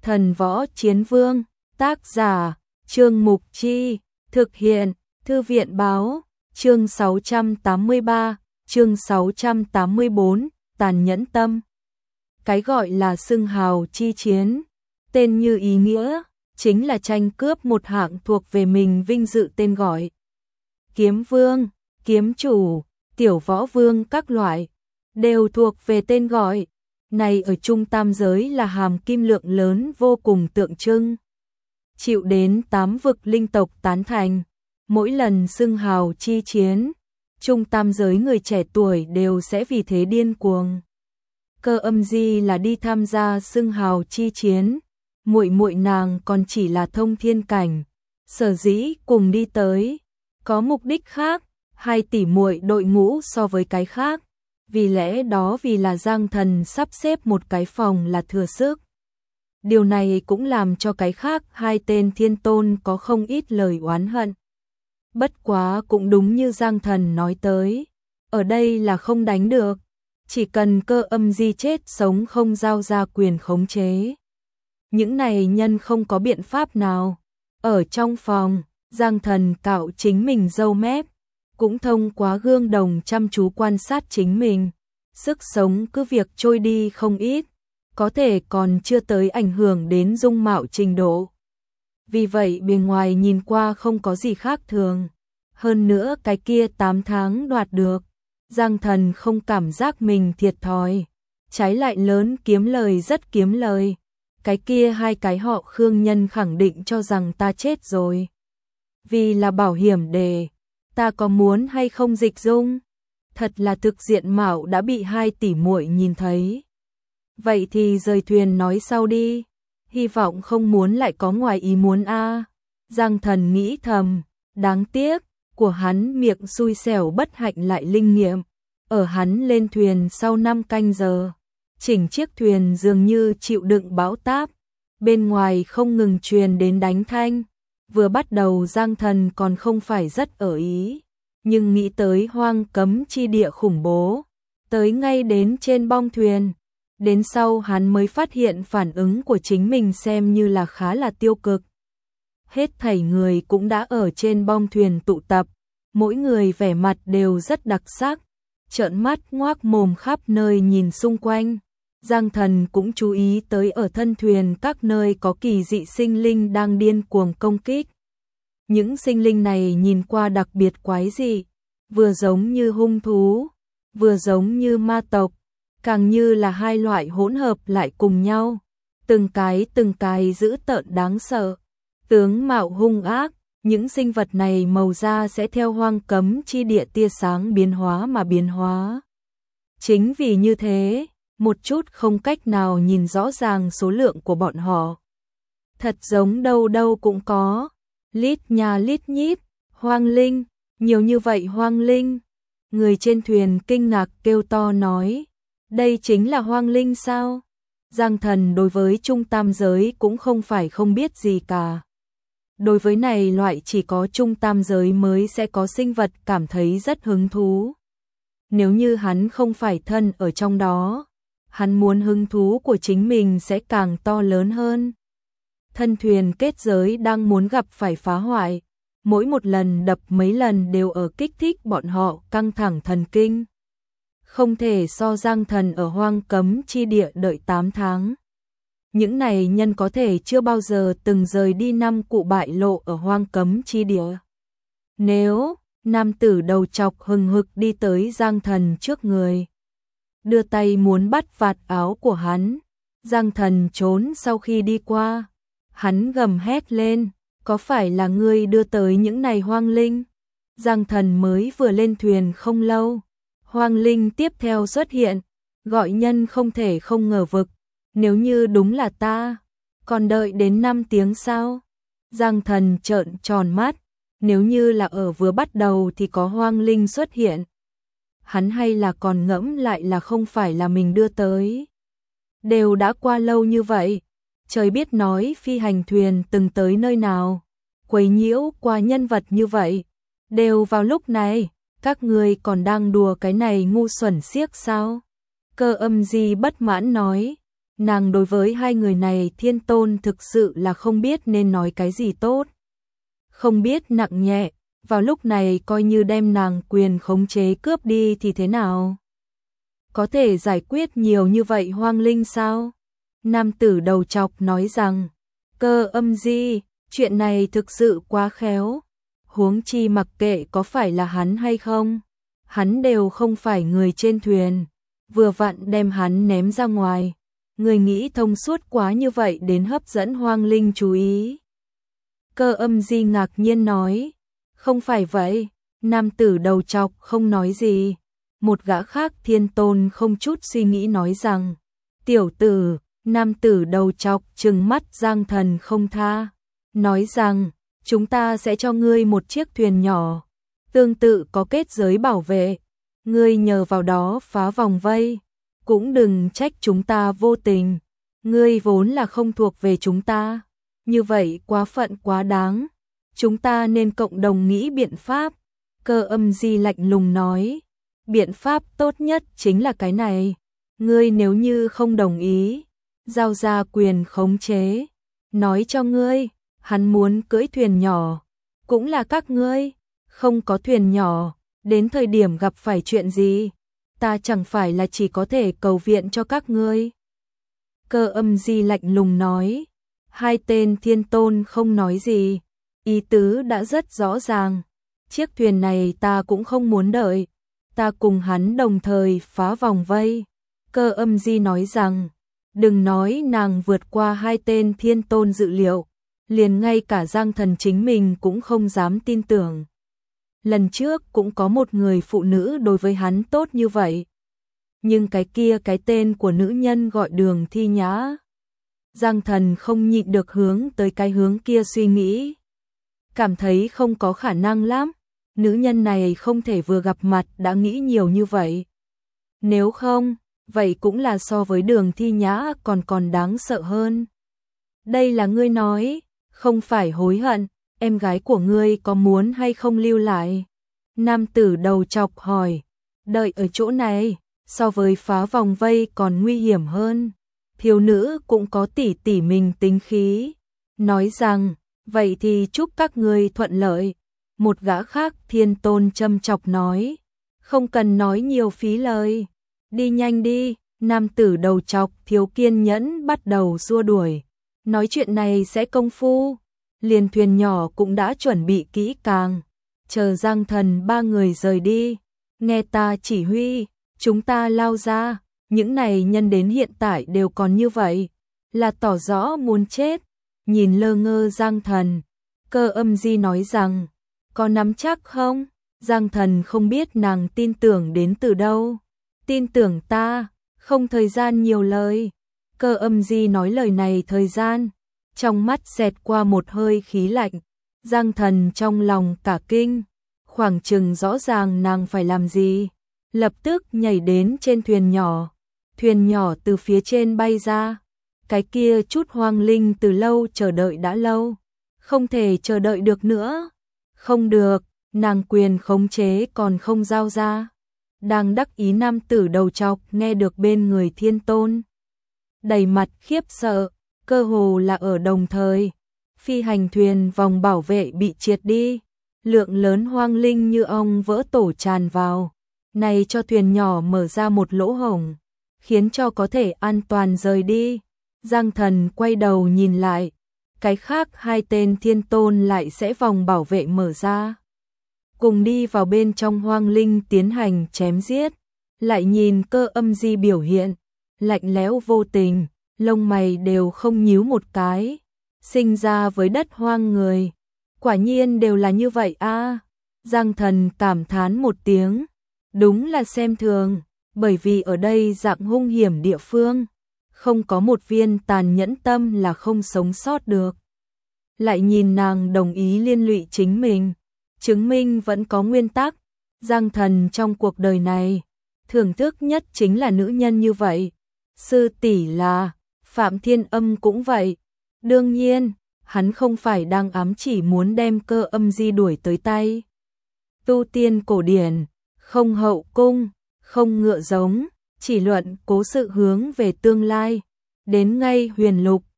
Thần Võ Chiến Vương, tác giả, Trương Mục Chi, thực hiện, Thư viện Báo, chương 683, chương 684, tàn nhẫn tâm. Cái gọi là xưng hào chi chiến, tên như ý nghĩa, chính là tranh cướp một hạng thuộc về mình vinh dự tên gọi. Kiếm Vương, Kiếm Chủ, Tiểu Võ Vương các loại, đều thuộc về tên gọi. Này ở Trung Tam giới là hàm kim lượng lớn vô cùng tượng trưng. Chịu đến 8 vực linh tộc tán thành, mỗi lần xưng hào chi chiến, Trung Tam giới người trẻ tuổi đều sẽ vì thế điên cuồng. Cơ Âm Di là đi tham gia xưng hào chi chiến, muội muội nàng còn chỉ là thông thiên cảnh, sở dĩ cùng đi tới, có mục đích khác, hai tỷ muội đội ngũ so với cái khác. Vì lẽ đó vì là Giang Thần sắp xếp một cái phòng là thừa sức. Điều này cũng làm cho cái khác hai tên thiên tôn có không ít lời oán hận. Bất quá cũng đúng như Giang Thần nói tới, ở đây là không đánh được, chỉ cần Cơ Âm Di chết sống không giao ra quyền khống chế. Những này nhân không có biện pháp nào. Ở trong phòng, Giang Thần cạo chính mình râu mép, cũng thông qua gương đồng chăm chú quan sát chính mình, sức sống cứ việc trôi đi không ít, có thể còn chưa tới ảnh hưởng đến dung mạo trình độ. Vì vậy bề ngoài nhìn qua không có gì khác thường. Hơn nữa cái kia 8 tháng đoạt được, Giang Thần không cảm giác mình thiệt thòi, trái lại lớn kiếm lời rất kiếm lời. Cái kia hai cái họ Khương nhân khẳng định cho rằng ta chết rồi. Vì là bảo hiểm đề, ta có muốn hay không dịch dung? Thật là thực diện mạo đã bị hai tỷ muội nhìn thấy. Vậy thì rời thuyền nói sau đi, hy vọng không muốn lại có ngoài ý muốn a. Giang Thần nghĩ thầm, đáng tiếc, của hắn miệng xui xẻo bất hạnh lại linh nghiệm. Ở hắn lên thuyền sau 5 canh giờ, chỉnh chiếc thuyền dường như chịu đựng bão táp, bên ngoài không ngừng truyền đến đánh thanh. Vừa bắt đầu Giang Thần còn không phải rất ở ý, nhưng nghĩ tới hoang cấm chi địa khủng bố, tới ngay đến trên bong thuyền. Đến sau hắn mới phát hiện phản ứng của chính mình xem như là khá là tiêu cực. Hết thảy người cũng đã ở trên bong thuyền tụ tập, mỗi người vẻ mặt đều rất đặc sắc, trợn mắt ngoác mồm khắp nơi nhìn xung quanh. Giang Thần cũng chú ý tới ở thân thuyền các nơi có kỳ dị sinh linh đang điên cuồng công kích. Những sinh linh này nhìn qua đặc biệt quái dị, vừa giống như hung thú, vừa giống như ma tộc, càng như là hai loại hỗn hợp lại cùng nhau, từng cái dữ tợn đáng sợ, tướng mạo hung ác. Những sinh vật này màu da sẽ theo hoang cấm chi địa tia sáng biến hóa mà biến hóa. Chính vì như thế, một chút không cách nào nhìn rõ ràng số lượng của bọn họ. Thật giống đâu đâu cũng có, lít nhà lít nhít, hoang linh, nhiều như vậy hoang linh. Người trên thuyền kinh ngạc kêu to nói, đây chính là hoang linh sao? Giang Thần đối với Trung Tam giới cũng không phải không biết gì cả. Đối với này loại chỉ có Trung Tam giới mới sẽ có sinh vật cảm thấy rất hứng thú. Nếu như hắn không phải thân ở trong đó, hắn muốn hứng thú của chính mình sẽ càng to lớn hơn. Thân thuyền kết giới đang muốn gặp phải phá hoại, mỗi một lần đập mấy lần đều ở kích thích bọn họ căng thẳng thần kinh. Không thể so Giang Thần ở hoang cấm chi địa đợi 8 tháng. Những này nhân có thể chưa bao giờ từng rời đi năm cụ bại lộ ở hoang cấm chi địa. Nếu, nam tử đầu chọc hừng hực đi tới Giang Thần trước người, đưa tay muốn bắt vạt áo của hắn. Giang Thần trốn sau khi đi qua, hắn gầm hét lên, có phải là ngươi đưa tới những này hoang linh? Giang Thần mới vừa lên thuyền không lâu, hoang linh tiếp theo xuất hiện, gọi nhân không thể không ngờ vực. Nếu như đúng là ta, còn đợi đến 5 tiếng sao? Giang Thần trợn tròn mắt, nếu như là ở vừa bắt đầu thì có hoang linh xuất hiện. Hắn hay là còn ngẫm lại là không phải là mình đưa tới. Đều đã qua lâu như vậy, trời biết nói phi hành thuyền từng tới nơi nào, quấy nhiễu qua nhân vật như vậy. Đều vào lúc này, các người còn đang đùa cái này ngu xuẩn xiếc sao? Cơ Âm Di bất mãn nói. Nàng đối với hai người này Thiên Tôn thực sự là không biết nên nói cái gì tốt. Không biết nặng nhẹ, vào lúc này coi như đem nàng quyền khống chế cướp đi thì thế nào? Có thể giải quyết nhiều như vậy hoang linh sao? Nam tử đầu chọc nói rằng, Cơ Âm Di, chuyện này thực sự quá khéo. Huống chi mặc kệ có phải là hắn hay không, hắn đều không phải người trên thuyền, vừa vặn đem hắn ném ra ngoài. Người nghĩ thông suốt quá như vậy đến hấp dẫn hoang linh chú ý. Cơ Âm Di ngạc nhiên nói, không phải vậy. Nam tử đầu chọc không nói gì. Một gã khác Thiên Tôn không chút suy nghĩ nói rằng, tiểu tử. Nam tử đầu chọc trừng mắt Giang Thần không tha, nói rằng, chúng ta sẽ cho ngươi một chiếc thuyền nhỏ, tương tự có kết giới bảo vệ, ngươi nhờ vào đó phá vòng vây, cũng đừng trách chúng ta vô tình, ngươi vốn là không thuộc về chúng ta, như vậy quá phận quá đáng, chúng ta nên cộng đồng nghĩ biện pháp. Cơ Âm Di lạnh lùng nói, biện pháp tốt nhất chính là cái này, ngươi nếu như không đồng ý, giao ra quyền khống chế, nói cho ngươi, hắn muốn cưỡi thuyền nhỏ, cũng là các ngươi, không có thuyền nhỏ, đến thời điểm gặp phải chuyện gì, ta chẳng phải là chỉ có thể cầu viện cho các ngươi. Cơ Âm Di lạnh lùng nói, hai tên Thiên Tôn không nói gì, ý tứ đã rất rõ ràng, chiếc thuyền này ta cũng không muốn đợi, ta cùng hắn đồng thời phá vòng vây. Cơ Âm Di nói rằng, đừng nói nàng vượt qua hai tên Thiên Tôn dự liệu, liền ngay cả Giang Thần chính mình cũng không dám tin tưởng. Lần trước cũng có một người phụ nữ đối với hắn tốt như vậy. Nhưng cái tên của nữ nhân gọi Đường Thi Nhã. Giang Thần không nhịn được hướng tới cái hướng kia suy nghĩ. Cảm thấy không có khả năng lắm. Nữ nhân này không thể vừa gặp mặt đã nghĩ nhiều như vậy. Nếu không, vậy cũng là so với Đường Thi Nhã còn đáng sợ hơn. Đây là ngươi nói, không phải hối hận, em gái của ngươi có muốn hay không lưu lại? Nam tử đầu chọc hỏi, đợi ở chỗ này, so với phá vòng vây còn nguy hiểm hơn. Thiếu nữ cũng có tỉ tỉ mình tính khí, nói rằng, vậy thì chúc các ngươi thuận lợi. Một gã khác Thiên Tôn châm chọc nói, không cần nói nhiều phí lời, đi nhanh đi. Nam tử đầu chọc thiếu kiên nhẫn bắt đầu xua đuổi, nói chuyện này sẽ công phu, liền thuyền nhỏ cũng đã chuẩn bị kỹ càng, chờ Giang Thần ba người rời đi, nghe ta chỉ huy, chúng ta lao ra, những này nhân đến hiện tại đều còn như vậy, là tỏ rõ muốn chết. Nhìn lơ ngơ Giang Thần, Cơ Âm Di nói rằng, có nắm chắc không? Giang Thần không biết nàng tin tưởng đến từ đâu, tin tưởng ta, không thời gian nhiều lời. Cơ Âm Di nói lời này thời gian, trong mắt xẹt qua một hơi khí lạnh, Giang Thần trong lòng cả kinh, khoảng chừng rõ ràng nàng phải làm gì, lập tức nhảy đến trên thuyền nhỏ từ phía trên bay ra, cái kia chút hoang linh từ lâu chờ đợi đã lâu, không thể chờ đợi được nữa, không được, nàng quyền khống chế còn không giao ra. Đang đắc ý nam tử đầu chọc nghe được bên người Thiên Tôn, đầy mặt khiếp sợ, cơ hồ là ở đồng thời, phi hành thuyền vòng bảo vệ bị triệt đi, lượng lớn hoang linh như ong vỡ tổ tràn vào, này cho thuyền nhỏ mở ra một lỗ hổng, khiến cho có thể an toàn rời đi. Giang Thần quay đầu nhìn lại, cái khác hai tên Thiên Tôn lại sẽ vòng bảo vệ mở ra, cùng đi vào bên trong hoang linh tiến hành chém giết, lại nhìn Cơ Âm Di biểu hiện, lạnh lẽo vô tình, lông mày đều không nhíu một cái, sinh ra với đất hoang người, quả nhiên đều là như vậy a. Giang Thần cảm thán một tiếng, đúng là xem thường, bởi vì ở đây dạng hung hiểm địa phương, không có một viên tàn nhẫn tâm là không sống sót được. Lại nhìn nàng đồng ý liên lụy chính mình, chứng minh vẫn có nguyên tắc. Giang Thần trong cuộc đời này, thưởng thức nhất chính là nữ nhân như vậy. Sư tỷ là, Phạm Thiên Âm cũng vậy. Đương nhiên, hắn không phải đang ám chỉ muốn đem Cơ Âm Di đuổi tới tay. Tu tiên cổ điển, không hậu cung, không ngựa giống, chỉ luận cố sự hướng về tương lai. đến ngay huyền lục.